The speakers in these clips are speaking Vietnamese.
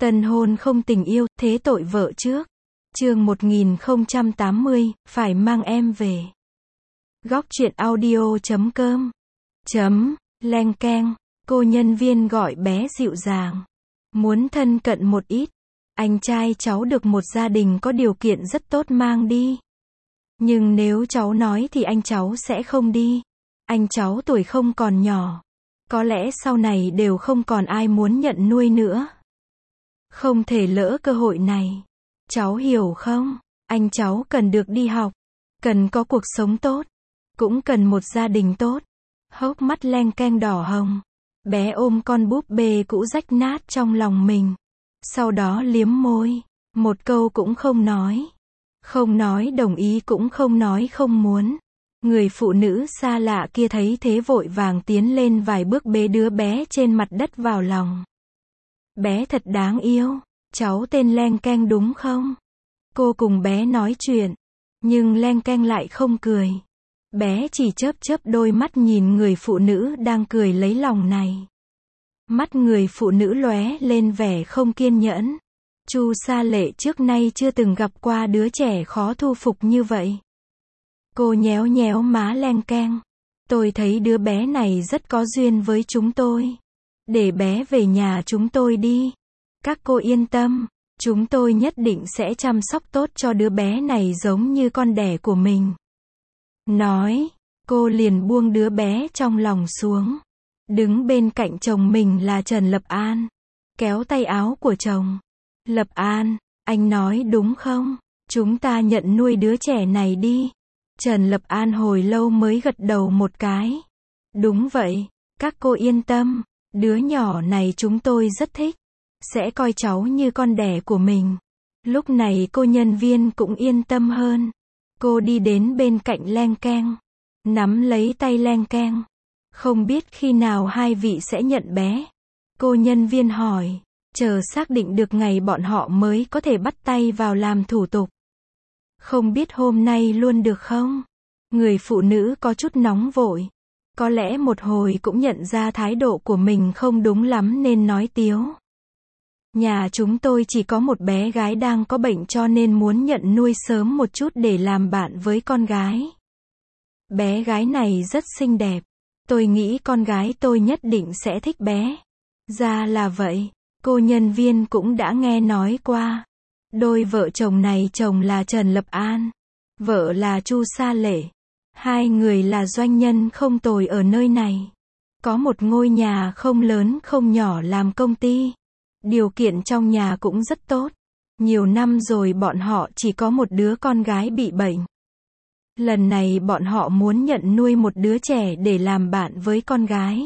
Tân hôn không tình yêu, thế tội vợ trước. Chương 1080, phải mang em về. Góc truyện audio.com Leng keng, cô nhân viên gọi bé dịu dàng. Muốn thân cận một ít. Anh trai cháu được một gia đình có điều kiện rất tốt mang đi. Nhưng nếu cháu nói thì anh cháu sẽ không đi. Anh cháu tuổi không còn nhỏ. Có lẽ sau này đều không còn ai muốn nhận nuôi nữa. Không thể lỡ cơ hội này. Cháu hiểu không? Anh cháu cần được đi học. Cần có cuộc sống tốt. Cũng cần một gia đình tốt. Hốc mắt leng keng đỏ hồng. Bé ôm con búp bê cũ rách nát trong lòng mình. Sau đó liếm môi. Một câu cũng không nói. Không nói đồng ý cũng không nói không muốn. Người phụ nữ xa lạ kia thấy thế vội vàng tiến lên vài bước bế đứa bé trên mặt đất vào lòng. Bé thật đáng yêu. Cháu tên Leng keng đúng không? Cô cùng bé nói chuyện. Nhưng Leng keng lại không cười. Bé chỉ chớp chớp đôi mắt nhìn người phụ nữ đang cười lấy lòng này. Mắt người phụ nữ lóe lên vẻ không kiên nhẫn. Chu Sa Lệ trước nay chưa từng gặp qua đứa trẻ khó thu phục như vậy. Cô nhéo nhéo má Leng keng. Tôi thấy đứa bé này rất có duyên với chúng tôi. Để bé về nhà chúng tôi đi. Các cô yên tâm. Chúng tôi nhất định sẽ chăm sóc tốt cho đứa bé này giống như con đẻ của mình. Nói, cô liền buông đứa bé trong lòng xuống. Đứng bên cạnh chồng mình là Trần Lập An. Kéo tay áo của chồng. Lập An, anh nói đúng không? Chúng ta nhận nuôi đứa trẻ này đi. Trần Lập An hồi lâu mới gật đầu một cái. Đúng vậy, các cô yên tâm. Đứa nhỏ này chúng tôi rất thích. Sẽ coi cháu như con đẻ của mình. Lúc này cô nhân viên cũng yên tâm hơn. Cô đi đến bên cạnh Leng keng. Nắm lấy tay Leng keng. Không biết khi nào hai vị sẽ nhận bé. Cô nhân viên hỏi. Chờ xác định được ngày bọn họ mới có thể bắt tay vào làm thủ tục. Không biết hôm nay luôn được không? Người phụ nữ có chút nóng vội. Có lẽ một hồi cũng nhận ra thái độ của mình không đúng lắm nên nói tiếu. Nhà chúng tôi chỉ có một bé gái đang có bệnh cho nên muốn nhận nuôi sớm một chút để làm bạn với con gái. Bé gái này rất xinh đẹp. Tôi nghĩ con gái tôi nhất định sẽ thích bé. Ra là vậy. Cô nhân viên cũng đã nghe nói qua. Đôi vợ chồng này chồng là Trần Lập An. Vợ là Chu Sa Lệ. Hai người là doanh nhân không tồi ở nơi này. Có một ngôi nhà không lớn không nhỏ làm công ty. Điều kiện trong nhà cũng rất tốt. Nhiều năm rồi bọn họ chỉ có một đứa con gái bị bệnh. Lần này bọn họ muốn nhận nuôi một đứa trẻ để làm bạn với con gái.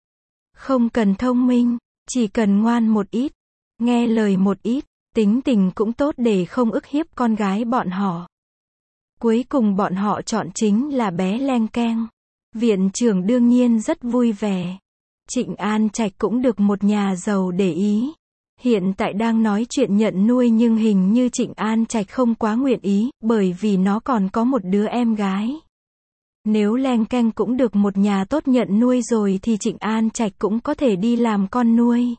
Không cần thông minh, chỉ cần ngoan một ít, nghe lời một ít, tính tình cũng tốt để không ức hiếp con gái bọn họ. Cuối cùng bọn họ chọn chính là bé Leng keng. Viện trưởng đương nhiên rất vui vẻ. Trịnh An Trạch cũng được một nhà giàu để ý. Hiện tại đang nói chuyện nhận nuôi nhưng hình như Trịnh An Trạch không quá nguyện ý, bởi vì nó còn có một đứa em gái. Nếu Leng keng cũng được một nhà tốt nhận nuôi rồi thì Trịnh An Trạch cũng có thể đi làm con nuôi.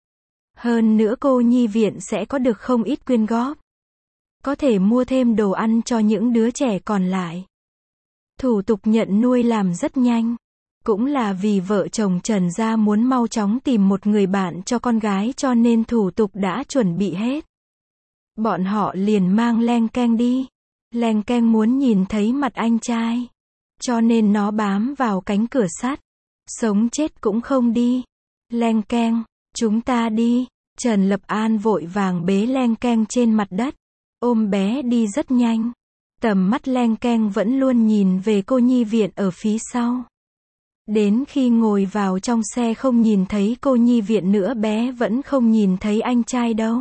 Hơn nữa cô nhi viện sẽ có được không ít quyên góp. Có thể mua thêm đồ ăn cho những đứa trẻ còn lại. Thủ tục nhận nuôi làm rất nhanh. Cũng là vì vợ chồng Trần gia muốn mau chóng tìm một người bạn cho con gái cho nên thủ tục đã chuẩn bị hết. Bọn họ liền mang Leng keng đi. Leng keng muốn nhìn thấy mặt anh trai. Cho nên nó bám vào cánh cửa sắt. Sống chết cũng không đi. Leng keng, chúng ta đi. Trần Lập An vội vàng bế Leng keng trên mặt đất. Ôm bé đi rất nhanh. Tầm mắt Leng keng vẫn luôn nhìn về cô nhi viện ở phía sau. Đến khi ngồi vào trong xe không nhìn thấy cô nhi viện nữa bé vẫn không nhìn thấy anh trai đâu.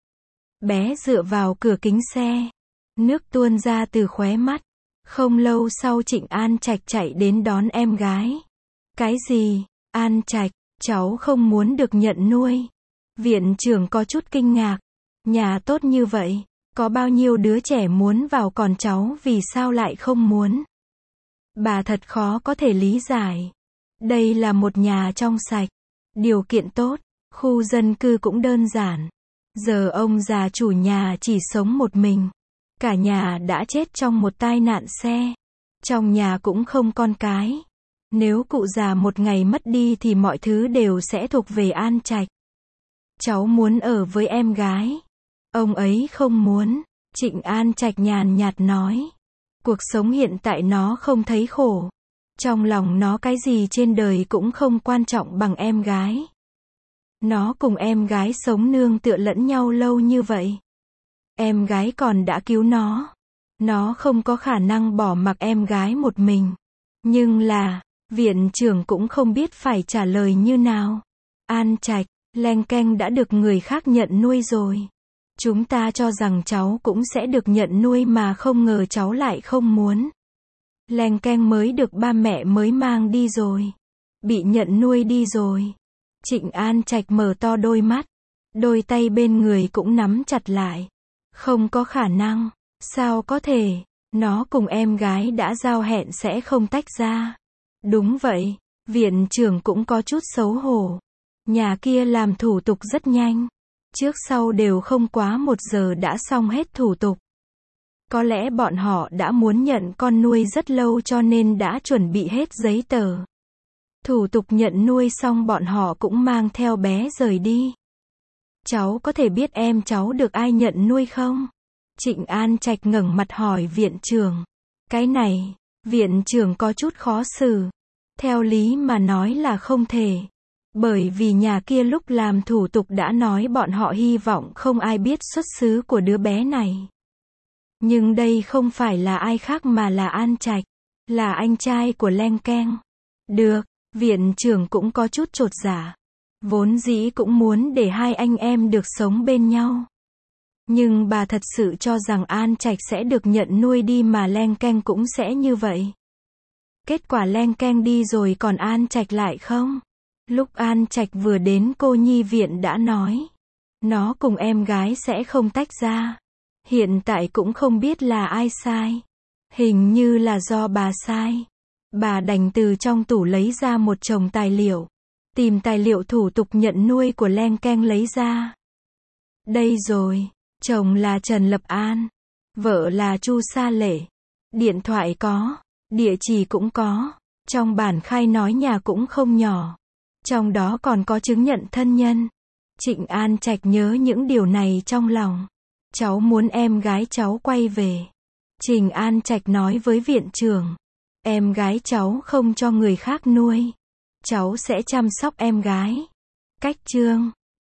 Bé dựa vào cửa kính xe. Nước tuôn ra từ khóe mắt. Không lâu sau Trịnh An Trạch chạy đến đón em gái. Cái gì? An Trạch, cháu không muốn được nhận nuôi. Viện trưởng có chút kinh ngạc. Nhà tốt như vậy, có bao nhiêu đứa trẻ muốn vào còn cháu vì sao lại không muốn? Bà thật khó có thể lý giải. Đây là một nhà trong sạch, điều kiện tốt, khu dân cư cũng đơn giản. Giờ ông già chủ nhà chỉ sống một mình. Cả nhà đã chết trong một tai nạn xe. Trong nhà cũng không con cái. Nếu cụ già một ngày mất đi thì mọi thứ đều sẽ thuộc về An Trạch. Cháu muốn ở với em gái. Ông ấy không muốn. Trịnh An Trạch nhàn nhạt nói. Cuộc sống hiện tại nó không thấy khổ. Trong lòng nó cái gì trên đời cũng không quan trọng bằng em gái. Nó cùng em gái sống nương tựa lẫn nhau lâu như vậy. Em gái còn đã cứu nó. Nó không có khả năng bỏ mặc em gái một mình. Nhưng là, viện trưởng cũng không biết phải trả lời như nào. An Trạch, leng keng đã được người khác nhận nuôi rồi. Chúng ta cho rằng cháu cũng sẽ được nhận nuôi mà không ngờ cháu lại không muốn. Leng keng mới được ba mẹ mới mang đi rồi. Bị nhận nuôi đi rồi. Trịnh An Trạch mở to đôi mắt. Đôi tay bên người cũng nắm chặt lại. Không có khả năng. Sao có thể? Nó cùng em gái đã giao hẹn sẽ không tách ra. Đúng vậy. Viện trưởng cũng có chút xấu hổ. Nhà kia làm thủ tục rất nhanh. Trước sau đều không quá 1 giờ đã xong hết thủ tục. Có lẽ bọn họ đã muốn nhận con nuôi rất lâu cho nên đã chuẩn bị hết giấy tờ. Thủ tục nhận nuôi xong bọn họ cũng mang theo bé rời đi. Cháu có thể biết em cháu được ai nhận nuôi không? Trịnh An Trạch ngẩng mặt hỏi viện trưởng. Cái này, viện trưởng có chút khó xử. Theo lý mà nói là không thể. Bởi vì nhà kia lúc làm thủ tục đã nói bọn họ hy vọng không ai biết xuất xứ của đứa bé này. Nhưng đây không phải là ai khác mà là An Trạch. Là anh trai của leng keng. Được, viện trưởng cũng có chút chột dạ. Vốn dĩ cũng muốn để hai anh em được sống bên nhau. Nhưng bà thật sự cho rằng An Trạch sẽ được nhận nuôi đi mà leng keng cũng sẽ như vậy. Kết quả leng keng đi rồi còn An Trạch lại không. Lúc An Trạch vừa đến cô nhi viện đã nói. Nó cùng em gái sẽ không tách ra. Hiện tại cũng không biết là ai sai. Hình như là do bà sai. Bà đành từ trong tủ lấy ra một chồng tài liệu. Tìm tài liệu thủ tục nhận nuôi của leng keng lấy ra. Đây rồi. Chồng là Trần Lập An. Vợ là Chu Sa Lệ. Điện thoại có. Địa chỉ cũng có. Trong bản khai nói nhà cũng không nhỏ. Trong đó còn có chứng nhận thân nhân. Trịnh An Trạch nhớ những điều này trong lòng. Cháu muốn em gái cháu quay về. Trịnh An Trạch nói với viện trưởng. Em gái cháu không cho người khác nuôi. Cháu sẽ chăm sóc em gái. Cách chương